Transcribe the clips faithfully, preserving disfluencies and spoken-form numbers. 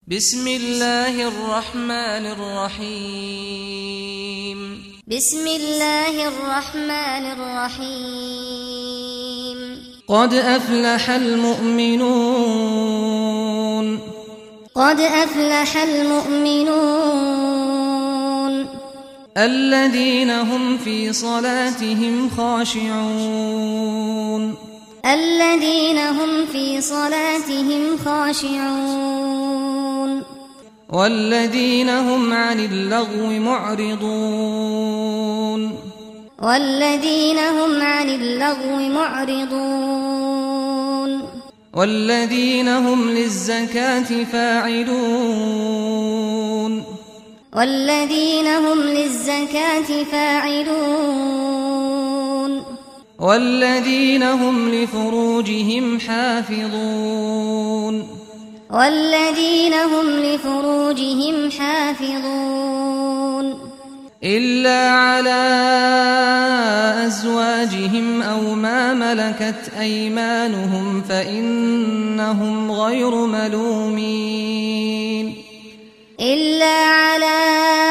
بسم الله الرحمن الرحيم بسم الله الرحمن الرحيم قد أفلح المؤمنون قد أفلح المؤمنون الذين هم في صلاتهم خاشعون الذين هم في صلاتهم خاشعون والذين هم عن اللغو معرضون والذين هم عن اللغو معرضون والذين هم للزكاة فاعلون والذين هم للزكاة فاعلون والذين هم لفروجهم حافظون والذين هم لفروجهم حافظون إلا على أزواجهم أو ما ملكت أيمانهم فإنهم غير ملومين إلا على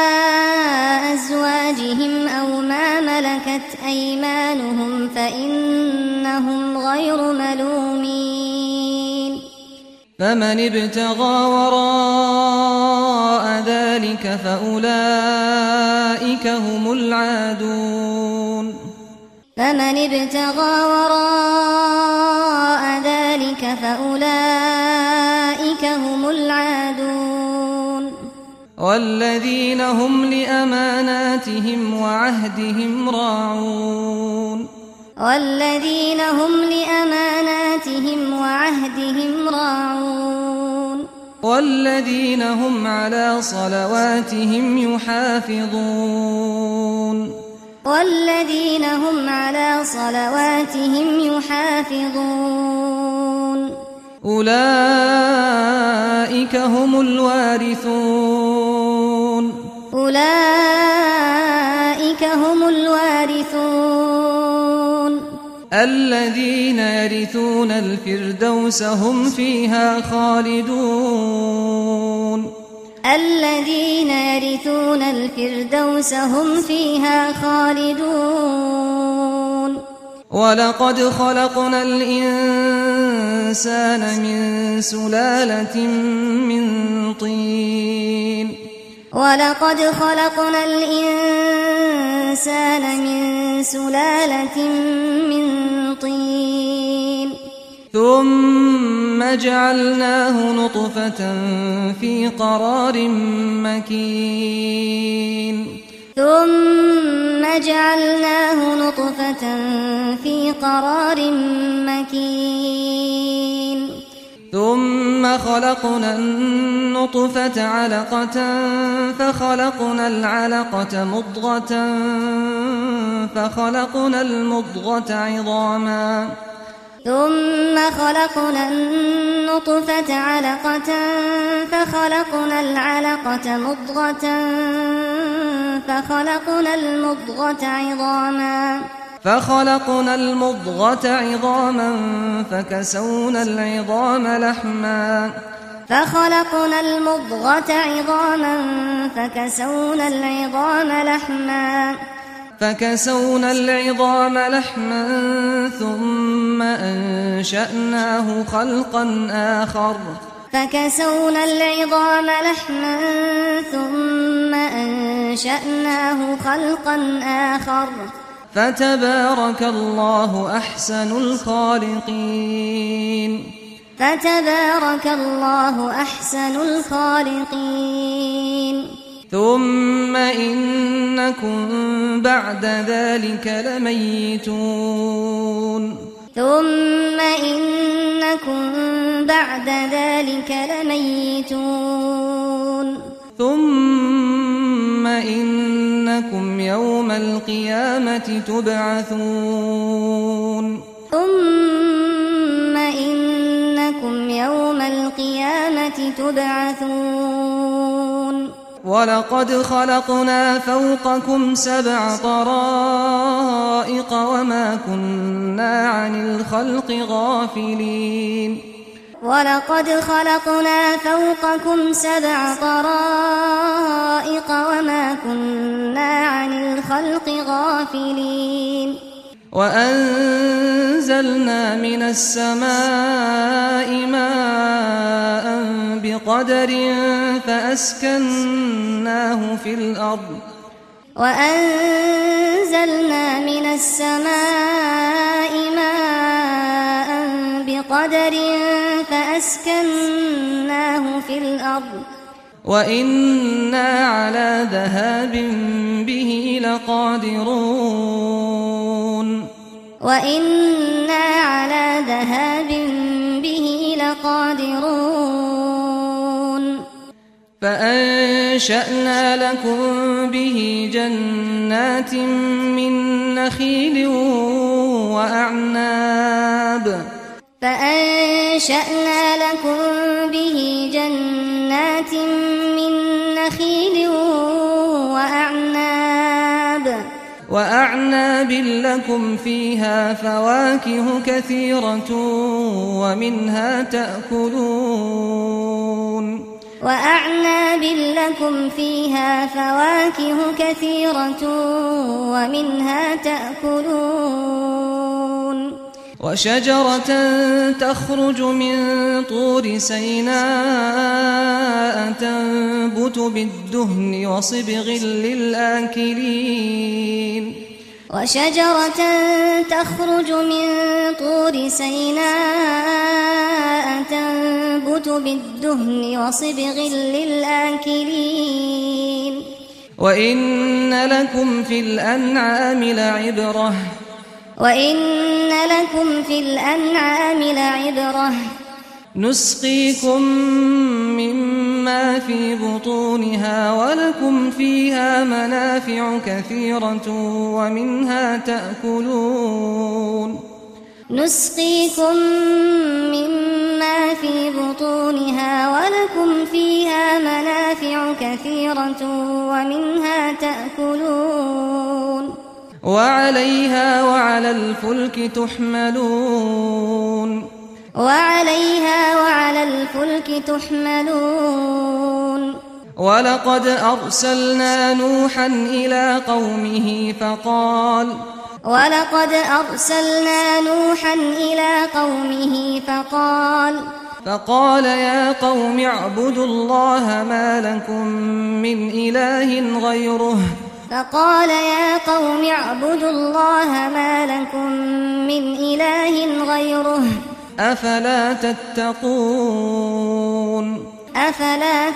أزواجهم أو ما ملكت أيمانهم فإنهم غير ملومين فمن ابتغى وراء ذلك فأولئك هم العادون فمن ابتغى وراء ذلك فأولئك هم العادون والذين هم لأماناتهم وعهدهم راعون والذين هم لأماناتهم وعهدهم راعون والذين هم على صلواتهم يحافظون والذين هم على صلواتهم يحافظون أولئك هم الوارثون أولئك هم الوارثون الذين يرثون الفردوس هم فيها خالدون الذين يرثون الفردوس هم فيها خالدون ولقد خلقنا الإنسان من سلالة من طين ولقد خلقنا الإنسان من سلالة من طين ثم جعلناه نطفة في قرار مكين ثم جعلناه نطفة في قرار مكين ثم خلقنا النطفة علقة فخلقنا العلقة مضغة فخلقنا المضغة عظاما ثم خلقنا النطفة علقة فخلقنا العلقة مضغة فخلقنا المضغة عظاما فخلقنا المضغة عظاما فكسونا العظام لحما فخلقنا المضغة عظاما فكسونا العظام لحما فكسونا العظام لحما ثم أنشأناه خلقا آخر فكسونا العظام لحما ثم أنشأناه خلقا آخر فتبارك الله أحسن الخالقين فتبارك الله أحسن الخالقين ثم إنكم بعد ذلك لميتون ثم إنكم بعد ذلك لميتون ثم إنكم يوم القيامة تبعثون ثم إنكم يوم القيامة تبعثون ولقد خلقنا فوقكم سبع طرائق وما كنا عن الخلق غافلين ولقد خلقنا فوقكم سبع طرائق وما كنا عن الخلق غافلين وأنزلنا من السماء ماء بقدر فأسكناه في الأرض وأنزلنا من السماء ماء بقدر فأسكناه في الأرض وإنا على ذهاب به لقادرون وإنا على ذهاب به لقادرون فأنشأنا لكم به جنات من نخيل وأعناب فأنشأنا لكم به جنات من نخيل وأعناب وأعناب لكم فيها فواكه كثيرة ومنها تأكلون وأعناب لكم فيها فواكه كثيرة ومنها تأكلون وشجرة تخرج من طور سيناء تنبت بالدهن وصبغ للآكلين وشجرة تخرج من طور سيناء تنبت بالدهن وصبغ للآكلين وإن لكم في الأنعام لعبرة وإن لكم في الأنعام لعبرة نسقيكم مما في بطونها ولكم فيها منافع كثيرة ومنها تأكلون نسقيكم مما في بطونها ولكم فيها منافع كثيرة ومنها تأكلون وعليها وعلى الفلك تحملون وعليها وعلى الفلك تحملون ولقد أرسلنا نوحا إلى قومه فقال ولقد أرسلنا نوحا إلى قومه فقال فقال يا قوم اعبدوا الله ما لكم من إله غيره فقال يا قوم اعبدوا الله ما لكم من إله غيره أفلا تتقون أفلا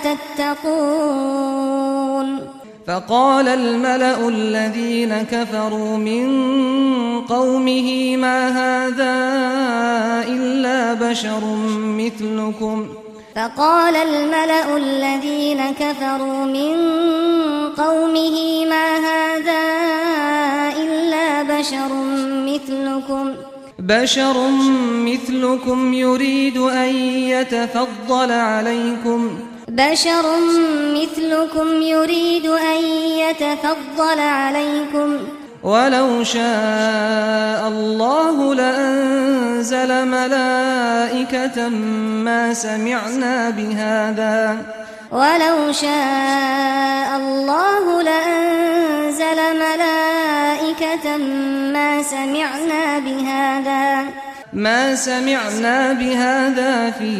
تتقون فقال الملأ الذين كفروا من قومه ما هذا إلا بشر مثلكم فقال الملأ الذين كفروا من قومه ما هذا إلا بشر مثلكم بشر مثلكم يريد أن يتفضل عليكم بشر مثلكم يريد أن يتفضل عليكم ولو شاء الله لأنزل ملائكة ما سمعنا بهذا ولو شاء الله لأنزل ملائكة ما سمعنا بهذا ما سمعنا بهذا في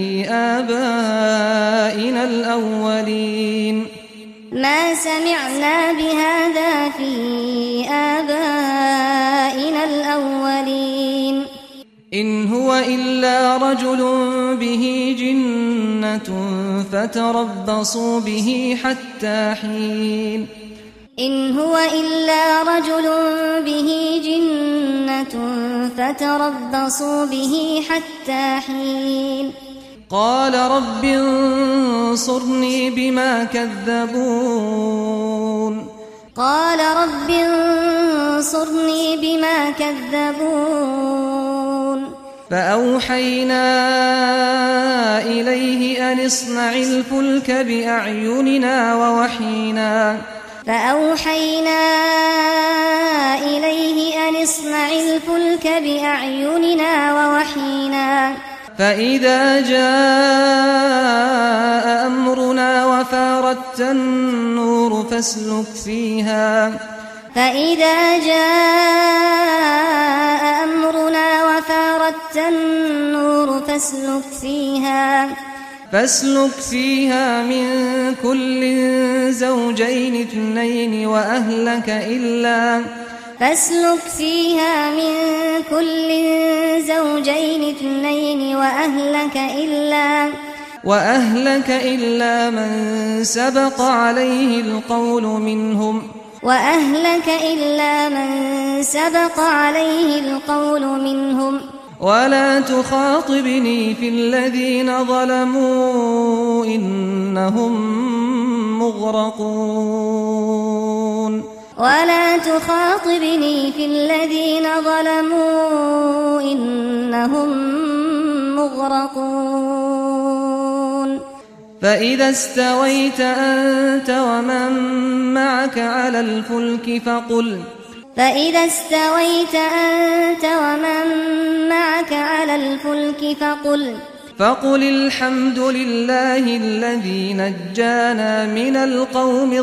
آبائنا الأولين ما سمعنا بهذا في آبائنا الأولين إن هو إلا رجل به جنة فتربصوا به حتى حين إن هو إلا رجل به جنة فتربصوا به حتى حين قال رب انصرني بما كذبون قال رب انصرني بما كذبون فأوحينا إليه أن اصنع الفلك بأعيننا ووحينا فأوحينا إليه أن اصنع الفلك بأعيننا ووحينا فإذا جاء أمرنا وفارت النور فاسلك فيها فإذا جاء أمرنا وفارت النور فاسلك فيها فاسلك فيها من كل زوجين اثنين وأهلك إلا فاسلك فيها من كل زوجين اثنين وأهلك إلا وأهلك إلا من سبق عليه القول منهم وأهلك إلا من سبق عليه القول منهم ولا تخاطبني في الذين ظلموا إنهم مغرقون ولا تخاطبني في الذين ظلموا إنهم مغرقون فإذا استويت أنت ومن معك على الفلك فقل فإذا استويت أنت ومن معك على الفلك فقل فقل الحمد لله الذي نجانا من القوم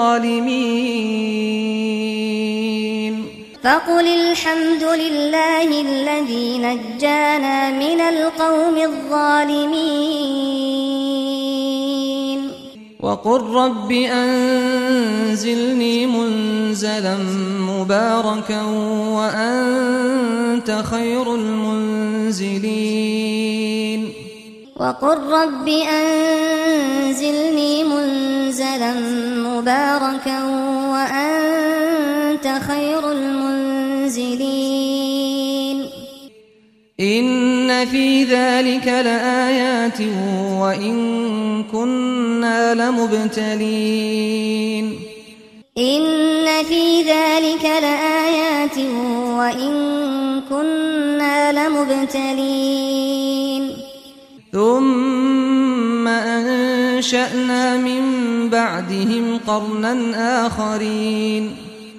الظالمين فقل الحمد لله الذي نجانا من القوم الظالمين وقل رب أنزلني منزلا مباركا وأنت خير المنزلين وقل رب أنزلني منزلا مباركا وأنت خير المنزلين إن في ذلك لآيات وإن كنا لمبتلين إن في ذلك لآيات وإن كنا لمبتلين ثم أنشأنا من بعدهم قرنا آخرين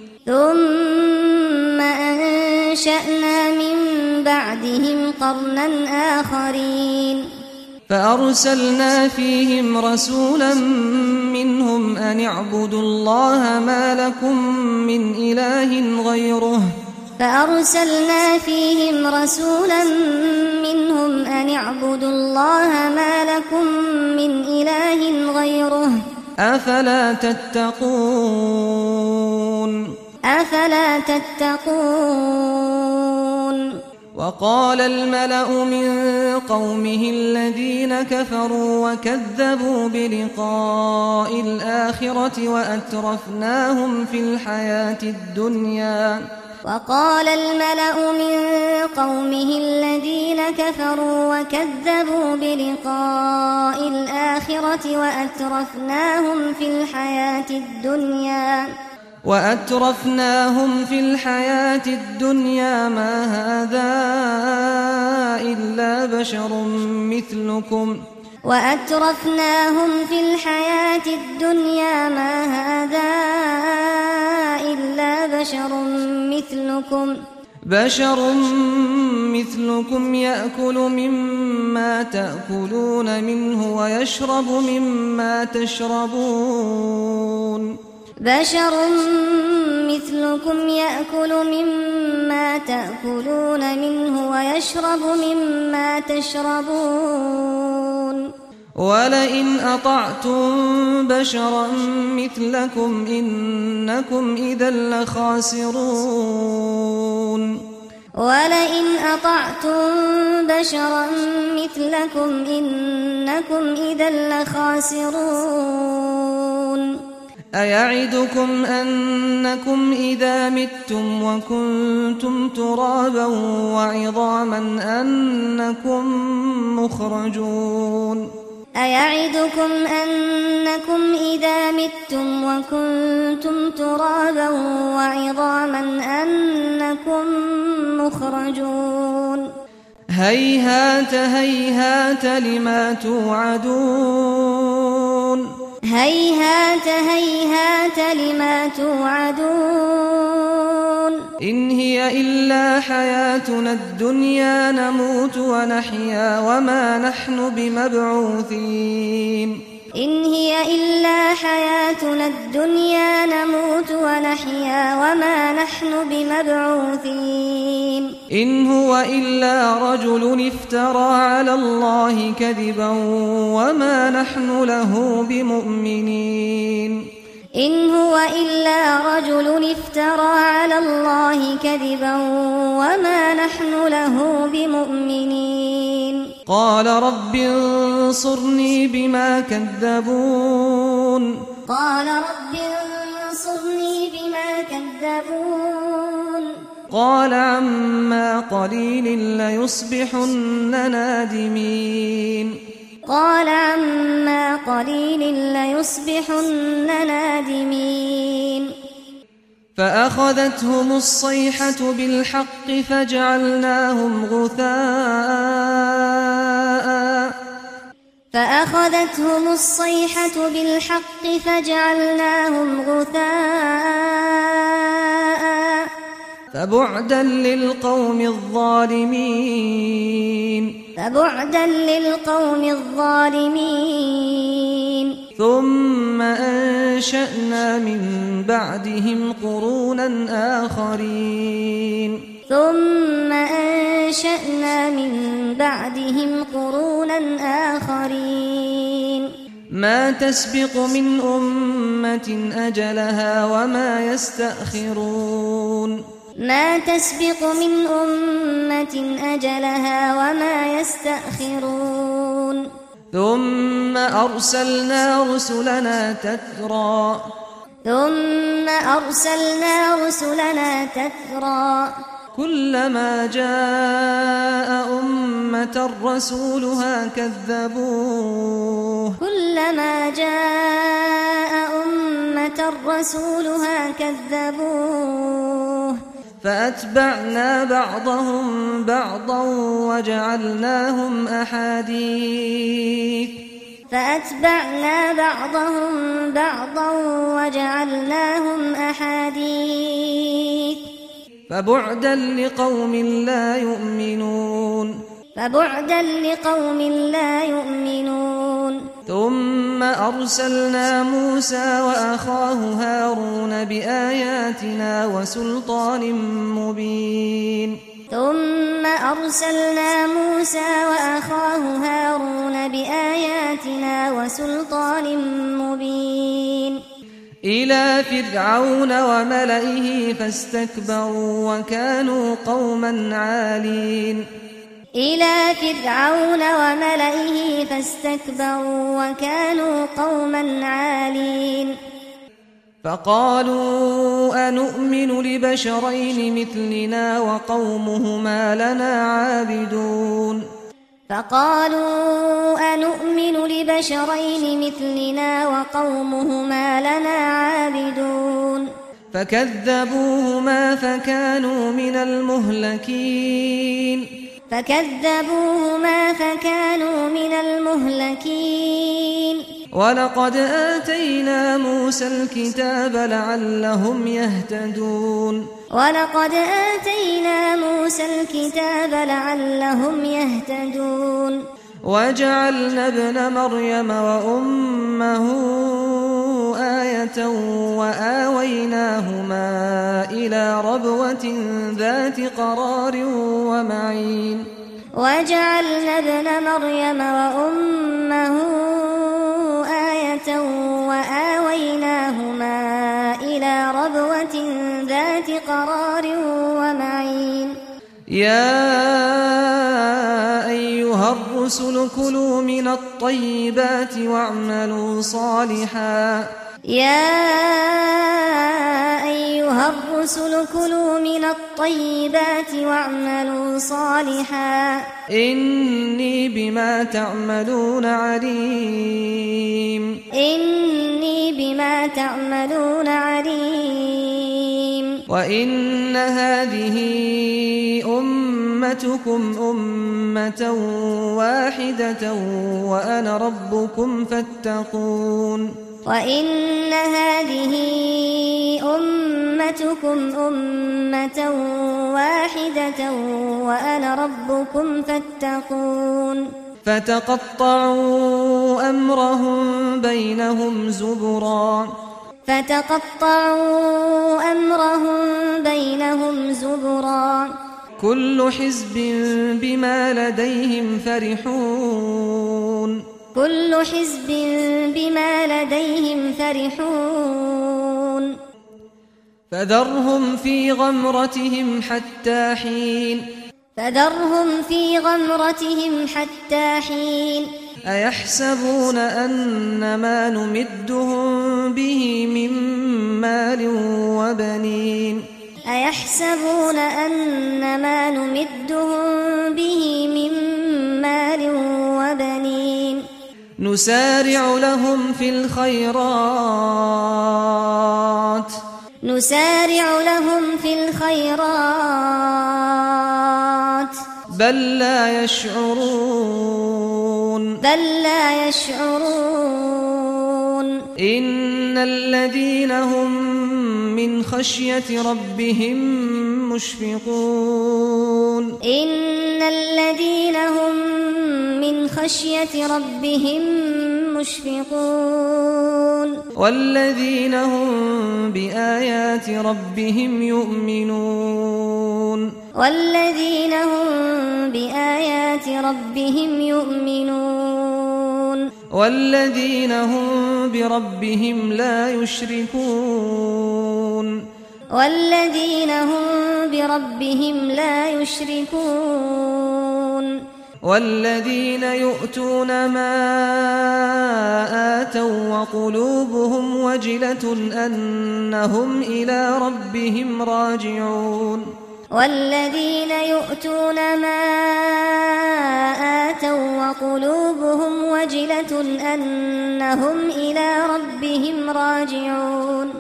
ثم أنشأنا من بعدهم قرنا آخرين فأرسلنا فيهم رسولا منهم أن اعبدوا الله ما لكم من إله غيره فأرسلنا فيهم رسولا منهم أن اعبدوا الله ما لكم من إله غيره أفلا تتقون أفلا تتقون وقال الملأ من قومه الذين كفروا وكذبوا بلقاء الآخرة وأترفناهم في الحياة الدنيا وقال الملأ من قومه الذين كفروا وكذبوا بلقاء الآخرة وأترفناهم في الحياة الدنيا وأترفناهم في الحياة الدنيا ما هذا إلا بشر مثلكم وأترفناهم في الحياة الدنيا ما هذا إلا بشر مثلكم بشر مثلكم يأكل مما تأكلون منه ويشرب مما تشربون بشر مثلكم يأكل مما تأكلون منه ويشرب مما تشربون ولئن أطعتم بشرا مثلكم إنكم إذا لخاسرون ولئن أطعتم بشرا مثلكم إنكم إذا لخاسرون أيعدكم أنكم إذا متم وكنتم ترابا وعظاما أنكم مخرجون أيعدكم أنكم إذا متم وكنتم ترابا وعظاما أنكم مخرجون هيهات هيهات لما توعدون هيهات هيهات لما توعدون إن هي إلا حياتنا الدنيا نموت ونحيا وما نحن بمبعوثين إن هي إلا حياتنا الدنيا نموت ونحيا وما نحن بمبعوثين إن هو إلا رجل افترى على الله كذبا وما نحن له بمؤمنين إن هو إلا رجل افترى على الله كذبا وما نحن له بمؤمنين قال رب انصرني بما كذبون قال رب انصرني بما كذبون قال عما قليل ليصبحن نادمين قال عما قليل ليصبحن نادمين فأخذتهم الصيحة بالحق فجعلناهم غثاء فأخذتهم الصيحة بالحق فجعلناهم غثاء فبعدا للقوم الظالمين فبعدا للقوم الظالمين ثم أنشأنا من بعدهم قرونا آخرين ثم أنشأنا من بعدهم قرونا آخرين ما تسبق من أمة أجلها وما يستأخرون ما تسبق من أمة أجلها وما يستأخرون ثم أرسلنا رسلنا تترى ثم أرسلنا رسلنا تترى كلما جاء أمة رسولها كذبوه كلما جاء أمة رسولها كذبوه فأتبعنا بعضهم بعضا وجعلناهم أحاديث فأتبعنا بعضهم بعضا وجعلناهم أحاديث فبعدا لقوم لا يؤمنون فبعدا لقوم لا يؤمنون ثم أرسلنا موسى وأخاه هارون بآياتنا وسلطان مبين ثم أرسلنا موسى وأخاه هارون بآياتنا وسلطان مبين إلى فرعون وملئه فاستكبروا وكانوا قوما عالين إلى فرعون وملئه فاستكبروا وكانوا قوما عالين فقالوا أنؤمن لبشرين مثلنا وقومهما لنا عابدون فقالوا أنؤمن لبشرين مثلنا وقومهما لنا عابدون فكذبوهما فكانوا من المهلكين فكذبوهما فكانوا من المهلكين ولقد آتينا موسى الكتاب لعلهم يهتدون ولقد آتينا موسى الكتاب لعلهم يهتدون وجعلنا ابن مريم وأمه آية وآويناهما إلى ربوة ذات قرار ومعين وجعلنا ابن مريم وأمه آية وآويناهما إلى ربوة ذات قرار ومعين يا أيها الرسل كلوا من الطيبات واعملوا صالحا يا أيها الرسل كلوا من الطيبات واعملوا صالحا إني بما تعملون عليم إني بما تعملون عليم وإن هذه أمتكم أمة واحدة وأنا ربكم فاتقون وإن هذه أمتكم أمتكم أمة واحدة وأنا ربكم فاتقون فتقطعوا أمرهم بينهم زبرا فتقطعوا أمرهم بينهم زبرا كل حزب بما لديهم فرحون كل حزب بما لديهم فرحون فذرهم في غمرتهم حتى حين فذرهم في غمرتهم حتى حين أيحسبون أن ما نمدهم به من مال وبنين أيحسبون أن ما نمدهم به من مال وبنين نسارع لهم في الخيرات نسارع لهم في الخيرات بل لا يشعرون بل لا يشعرون إن الذين هم من خشية ربهم مشفقون إن الذين هم من خشية ربهم مشفقون والذين هم بآيات ربهم يؤمنون والذين هم بآيات ربهم يؤمنون والذين هم بربهم لا يشركون والذين هم بربهم لا يشركون والذين يؤتون ما آتوا وقلوبهم وجلة أنهم إلى ربهم راجعون والذين يؤتون ما آتوا وقلوبهم وجلة أنهم إلى ربهم راجعون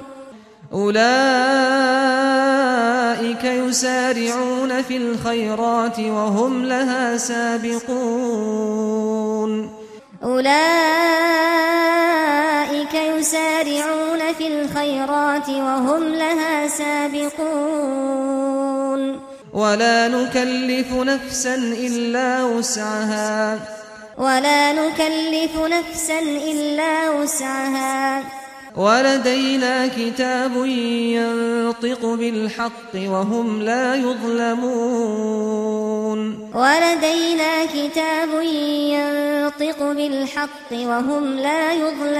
أولئك يسارعون في الخيرات وهم لها سابقون أولئك يسارعون في الخيرات وهم لها سابقون ولا نكلف نفسا إلا وسعها ولا نكلف نفسا إلا وسعها ولدينا كتاب ينطق بالحق وهم لا يظلمون ولدينا كتاب ينطق بالحق وهم لا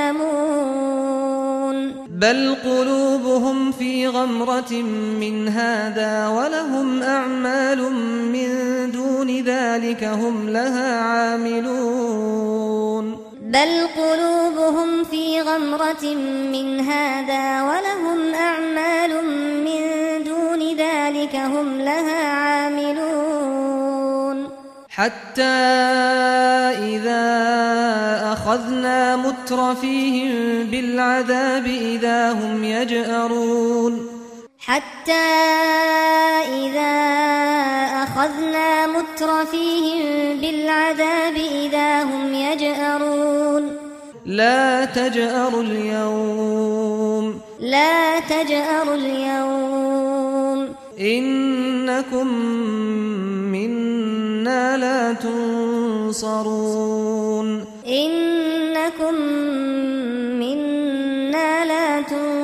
يظلمون بل قلوبهم في غمرة من هذا ولهم أعمال من دون ذلك هم لها عاملون بل قلوبهم في غمرة من هذا ولهم أعمال من دون ذلك هم لها عاملون حتى إذا أخذنا مترفيهم بالعذاب إذا هم يجأرون حتى إذا أخذنا مترفيهم بالعذاب إذا هم يجأرون لا تجأروا اليوم لا تجأروا اليوم إنكم منا لا تنصرون إنكم منا لا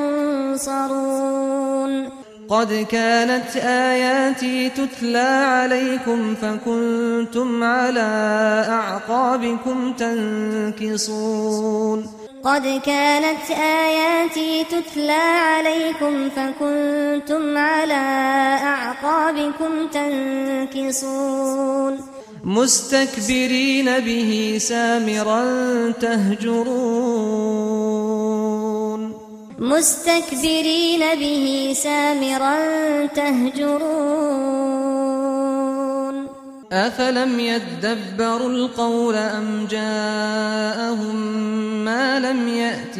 تنصرون قد كانت آياتي تتلى عليكم فكنتم على أعقابكم تنكصون قد كانت آياتي تتلى عليكم فكنتم على أعقابكم تنكصون مستكبرين به سامرا تهجرون مستكبرين به سامرا تهجرون أفلم يدبروا القول أم جاءهم ما لم يأت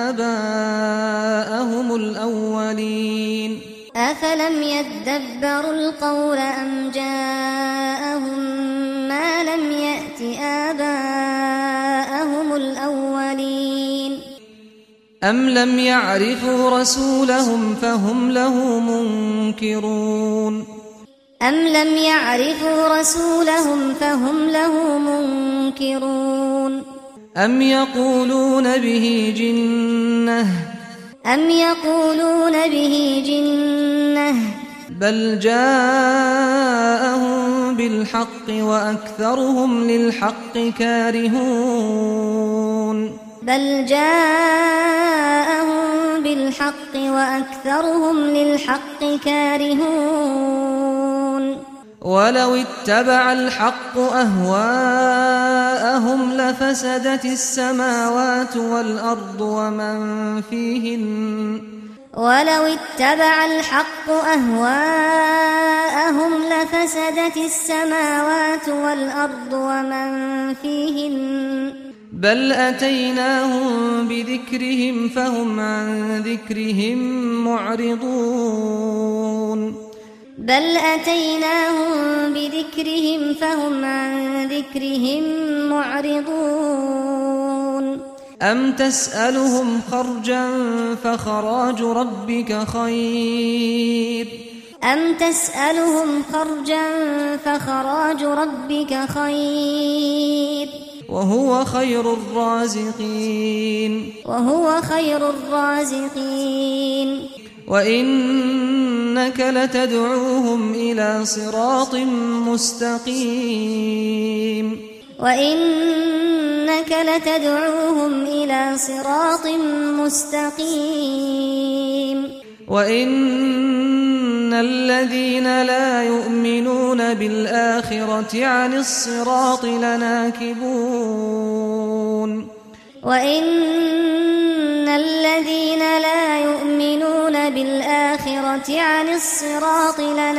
آباءهم الأولين أفلم يدبروا القول أم جاءهم ما لم يأت آباءهم الأولين أم لم يعرفوا رسولهم فهم له منكرون أم لم يعرفوا رسولهم فهم له منكرون أم يقولون به جنة أم يقولون به جنة بل جاءهم بالحق وأكثرهم للحق كارهون بل جاءهم بالحق وأكثرهم للحق كارهون ولو اتبع الحق أهواءهم لفسدت السماوات والأرض ومن فيهن ولو اتبع الحق أهواءهم لفسدت السماوات والأرض ومن فيهن بل أتيناهم بذكرهم فهم عن ذكرهم معرضون بل أتيناهم بذكرهم فهم عن ذكرهم معرضون أم تسألهم خرجا فخراج ربك خير أم تسألهم خرجا فخراج ربك خير وهو خير الرازقين وهو خير الرازقين وإنك لتدعوهم إلى صراط مستقيم وإنك لتدعوهم إلى صراط مستقيم وإن الذين لا يؤمنون بالآخرة عن الصراط لناكبون وإن الذين لا يؤمنون بالآخرة عن الصراط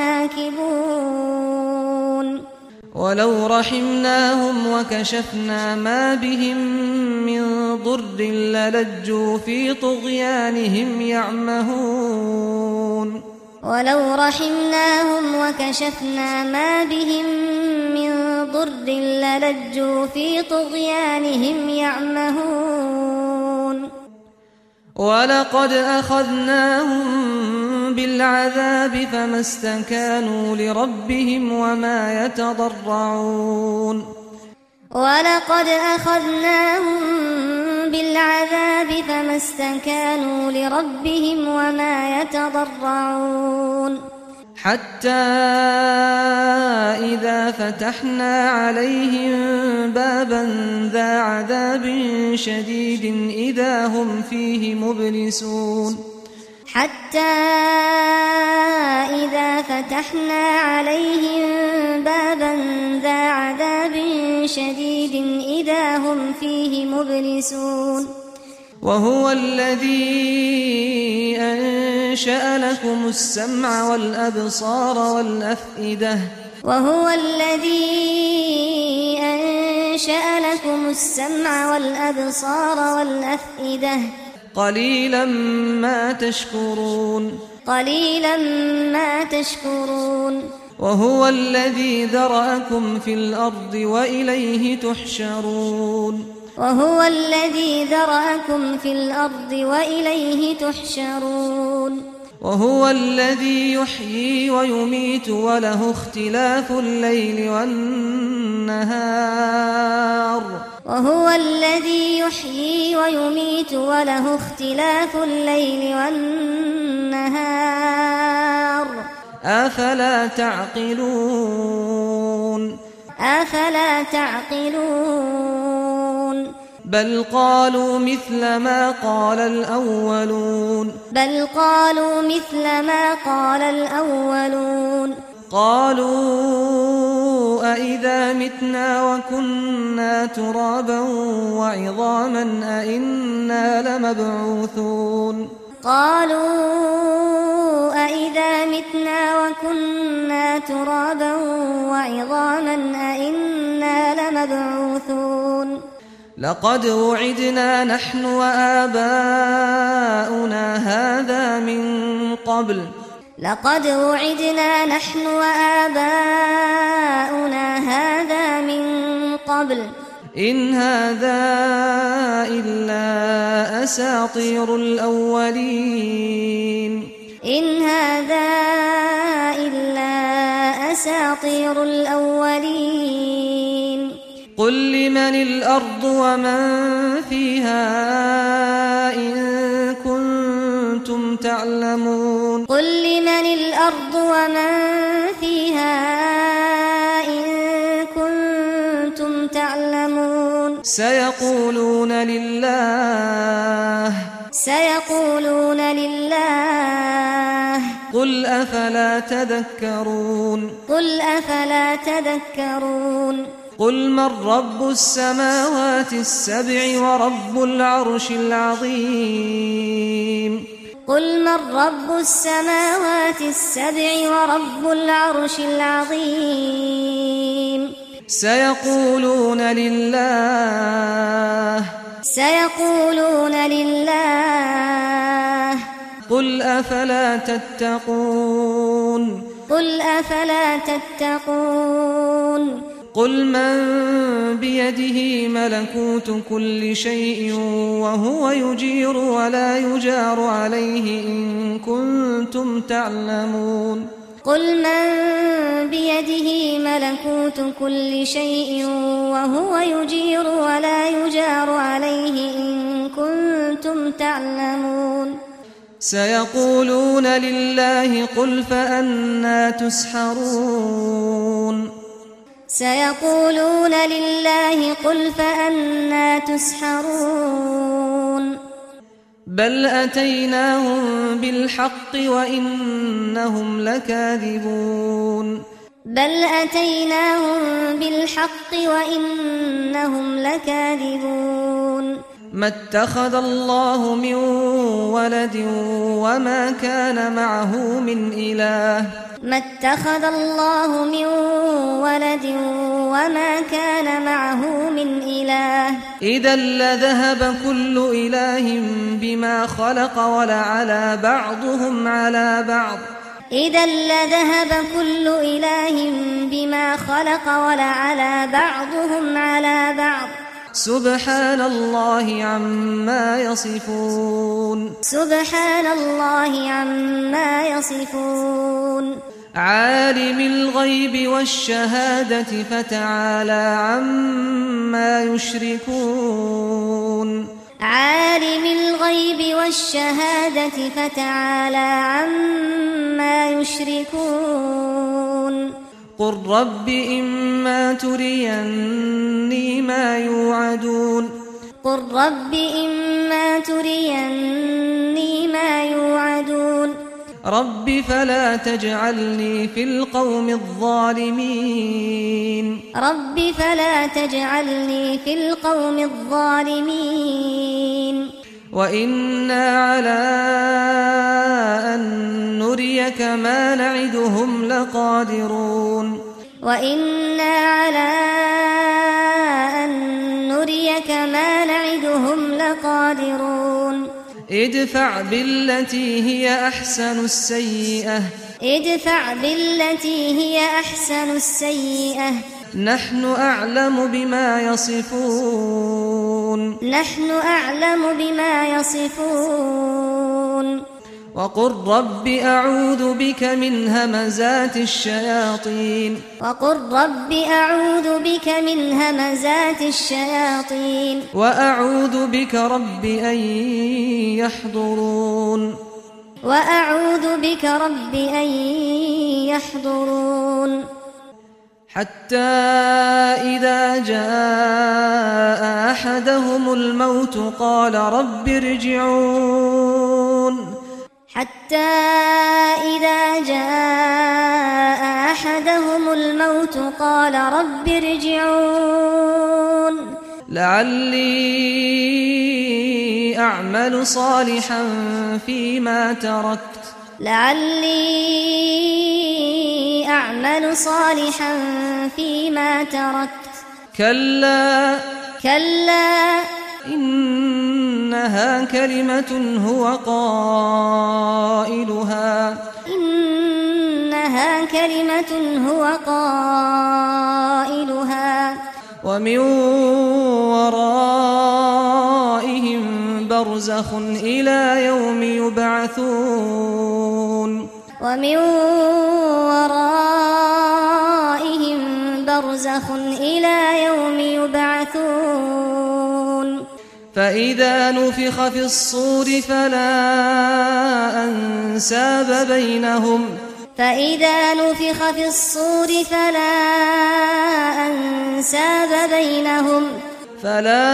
لناكبون ولو رحمناهم وكشفنا ما بهم من ضر للجوا في طغيانهم يعمهون ولو رحمناهم وكشفنا ما بهم من ضر للجوا في طغيانهم يعمهون ولقد أخذناهم بالعذاب فما استكانوا لربهم وما يتضرعون ولقد أخذناهم بالعذاب فما استكانوا لربهم وما يتضرعون حتى إذا فتحنا عليهم بابا ذا عذاب شديد إذا هم فيه مبلسون حتى إذا فتحنا عليهم بابا ذا عذاب شديد إذا هم فيه مبلسون وهو الذي أنشأ لكم السمع والأبصار والأفئدة وهو الذي أنشأ لكم السمع والأبصار والأفئدة قليلا ما تشكرون قليلا ما تشكرون وهو الذي ذرأكم في الأرض وإليه تحشرون وهو الذي ذرأكم في الأرض وإليه تحشرون وهو الذي يحيي ويميت وله اختلاف الليل والنهار وهو الذي يحيي ويميت وله اختلاف الليل والنهار أفلا تعقلون أفلا تعقلون بل قالوا مثل ما قال الأولون بل قالوا مثل ما قال الأولون قالوا أئذا متنا وكنا ترابا وعظاما أئنا لمبعوثون قالوا أئذا متنا وكنا ترابا وعظاما أئنا لمبعوثون لقد وعدنا نحن وآباؤنا هذا من قبل لقد وعدنا نحن وآباؤنا هذا من قبل إن هذا إلا أساطير الأولين إن هذا إلا أساطير الأولين قل لمن الأرض ومن فيها إن كنتم تعلمون قل لمن الأرض ومن فيها إن كنتم تعلمون سيقولون لله سيقولون لله قل أفلا تذكرون قل أفلا تذكرون قل من رب السماوات السبع ورب العرش العظيم قل من رب السماوات السبع ورب العرش العظيم سيقولون لله سيقولون لله قل أفلا تتقون قل أفلا تتقون قل من بيده ملكوت كل شيء وهو يجير ولا يجار عليه إن كنتم تعلمون قل من بيده ملكوت كل شيء وهو يجير ولا يجار عليه إن كنتم تعلمون سيقولون لله قل فأنى تسحرون سيقولون لله قل فأنى تسحرون بل أتيناهم بالحق وإنهم لكاذبون بل أتيناهم بالحق وإنهم لكاذبون ما اتخذ الله من ولد وما كان معه من إله ما اتخذ الله من ولد وما كان معه من إله إذا لذهب كل إله بما خلق ولعلى بعضهم على بعض إذا لذهب كل إله بما خلق ولعلى بعضهم على بعض سبحان الله عما يصفون سبحان الله عما يصفون عالم الغيب والشهادة فتعالى عما يشركون عالم الغيب والشهادة فتعالى عما يشركون قل رب إما تريني ما يوعدون قل رب إما تريني ما يوعدون رب فلا تجعلني في القوم الظالمين رب فلا تجعلني في القوم الظالمين وإنا على أن نريك ما نعدهم لقادرون وإنا على أن نريك ما نعدهم لقادرون ادفع بالتي هي أحسن السيئة ادفع بالتي هي أحسن السيئة نحن أعلم بما يصفون نحن أعلم بما يصفون وقل رب أعوذ بك من همزات الشياطين وقل رب أعوذ بك من همزات الشياطين وأعوذ بك رب أن يحضرون وأعوذ بك رب أن يحضرون حتى إذا جاء أحدهم الموت قال رب ارجعون حتى إذا جاء أحدهم الموت قال رب ارجعون لعلي أعمل صالحا فيما تركت لعلي أعمل صالحا فيما تركت كلا كلا إنها كلمة هو قائلها إنها كلمة هو قائلها ومن ورائهم برزخ إلى يوم يبعثون ومن ورائهم برزخ إلى يوم يبعثون فإذا نفخ في الصور فلا أنساب بينهم فإذا نفخ في الصور فلا أنساب بينهم فلا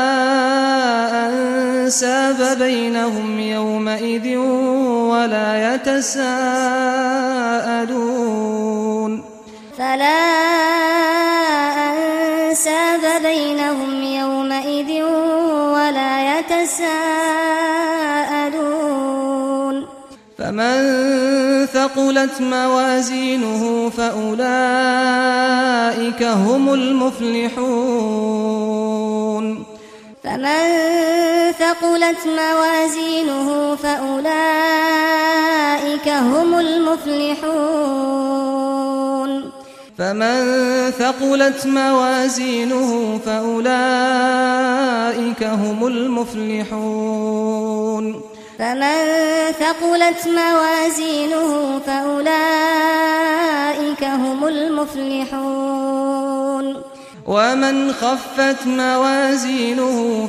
أنساب بينهم يومئذ ولا يتساءلون فلا أنساب بينهم يومئذ ولا يتساءلون فمن ثقلت موازينه فأولئك هم المفلحون فمن ثقلت موازينه فأولئك هم المفلحون فمن ثقلت موازينه فأولئك هم المفلحون فمن ثقلت موازينه فأولئك هم المفلحون ومن خفت موازينه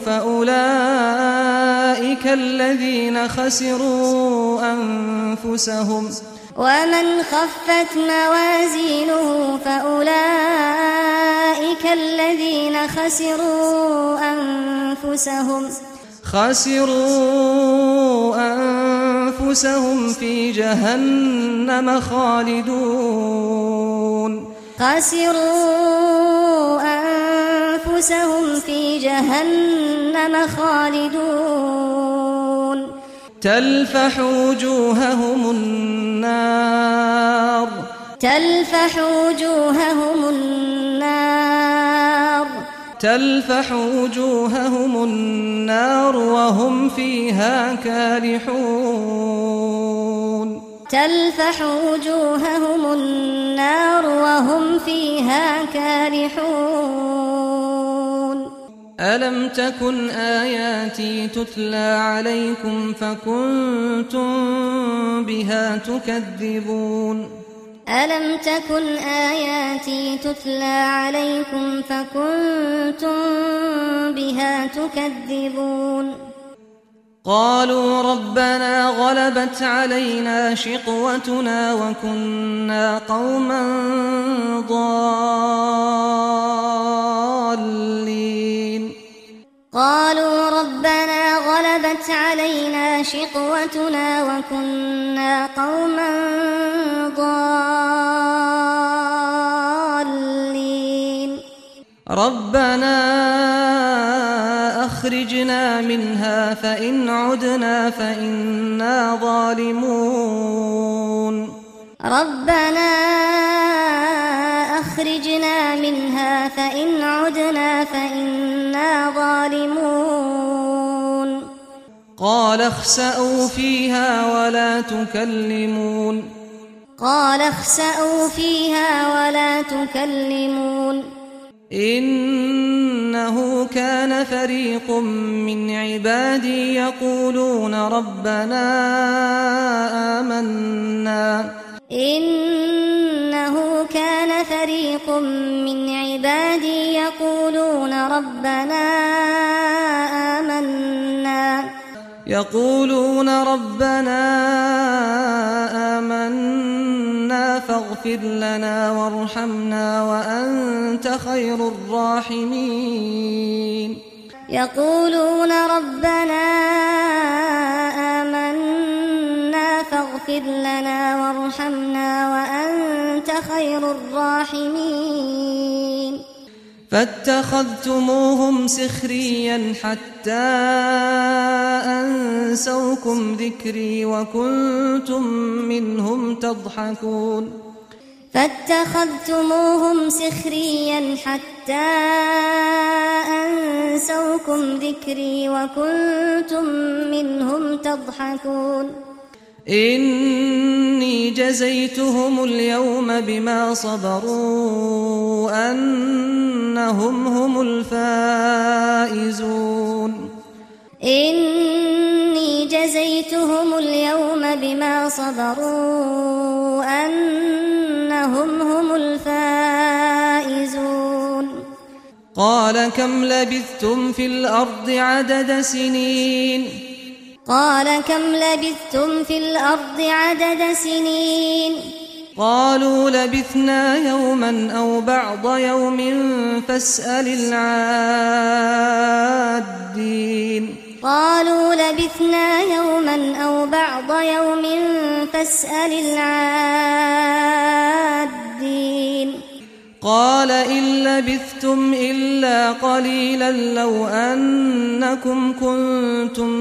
فأولئك الذين خسروا أنفسهم ومن خفت موازينه فأولئك الذين خسروا أنفسهم خسروا أنفسهم في جهنم خالدون خسروا أنفسهم في جهنم خالدون تلفح وجوههم النار تلفح وجوههم النار تلفح وجوههم النار وهم فيها كالحون تلفح وجوههم النار وهم فيها كالحون ألم تكن آياتي تتلى عليكم فكنتم بها تكذبون ألم تكن آياتي تتلى عليكم فكنتم بها تكذبون قالوا ربنا غلبت علينا شقوتنا وكنا قوما ضالين قالوا ربنا غلبت علينا شقوتنا وكنا قوما ضالين ربنا أخرجنا منها فإن عدنا فإنا ظالمون ربنا أخرجنا منها فإن عدنا فإنا ظالمون قال اخسأوا فيها ولا تكلمون قال اخسأوا فيها ولا تكلمون إنه كان فريق من عبادي يقولون ربنا آمنا إنه كان فريق من عبادي يقولون ربنا آمنا يقولون ربنا آمنا فاغفر لنا وارحمنا وأنت خير الراحمين يقولون ربنا آمنا فاغفر لنا وارحمنا وأنت خير الراحمين فاتخذتموهم سخريا حتى أنسوكم ذكري وكنتم منهم تضحكون فاتخذتموهم سخريا حتى أنسوكم ذكري وكنتم منهم تضحكون إني جزيتهم اليوم بما صبروا أنهم هم الفائزون إني جزيتهم اليوم بما صبروا أنهم هم الفائزون قال كم لبثتم في الأرض عدد سنين قال كم لبثتم في الأرض عدد سنين قالوا لبثنا يوما أو بعض يوم فاسأل العادين قالوا لبثنا يوما أو بعض يوم فاسأل العادين قال إن لبثتم إلا قليلا لو أنكم كنتم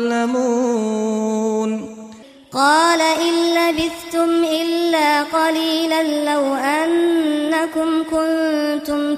تعلمون قال إن لبثتم إلا قليلا لو أنكم كنتم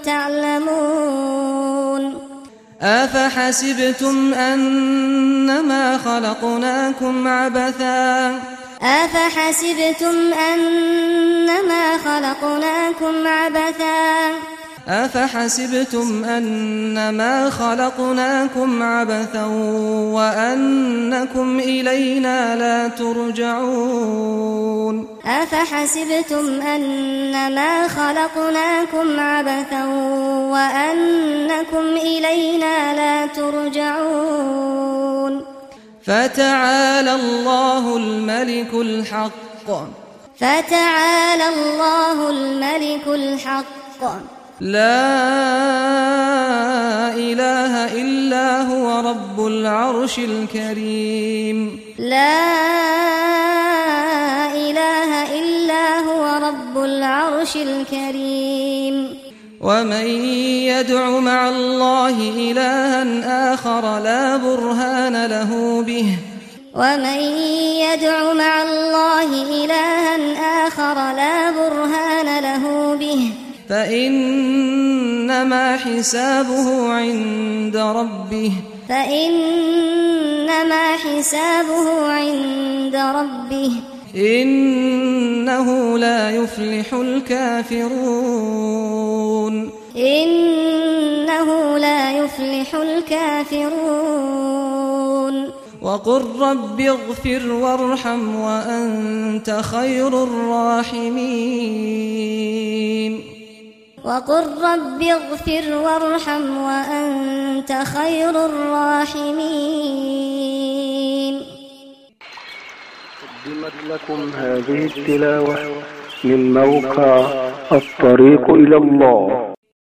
تعلمون أفحسبتم أنما خلقناكم عبثا أفحسبتم أنما خلقناكم عبثا أفحسبتم أنما خلقناكم عبثا وأنكم إلينا لا ترجعون أفحسبتم أنما خلقناكم عبثا وأنكم إلينا لا ترجعون فتعالى الله الملك الحق فتعالى الله الملك الحق لا إله إلا هو رب العرش الكريم لا إله إلا هو رب العرش الكريم ومن يدع مع الله إلها آخر لا برهان له به ومن يدع مع الله إلها آخر لا برهان له به فإنما حسابه عند ربه فإنما حسابه عند ربه إنه لا يفلح الكافرون إنه لا يفلح الكافرون وقل رب اغفر وارحم وأنت خير الراحمين وقل رب اغفر وارحم وأنت خير الراحمين. قدمت لكم هذه التلاوة من موقع الطريق إلى الله.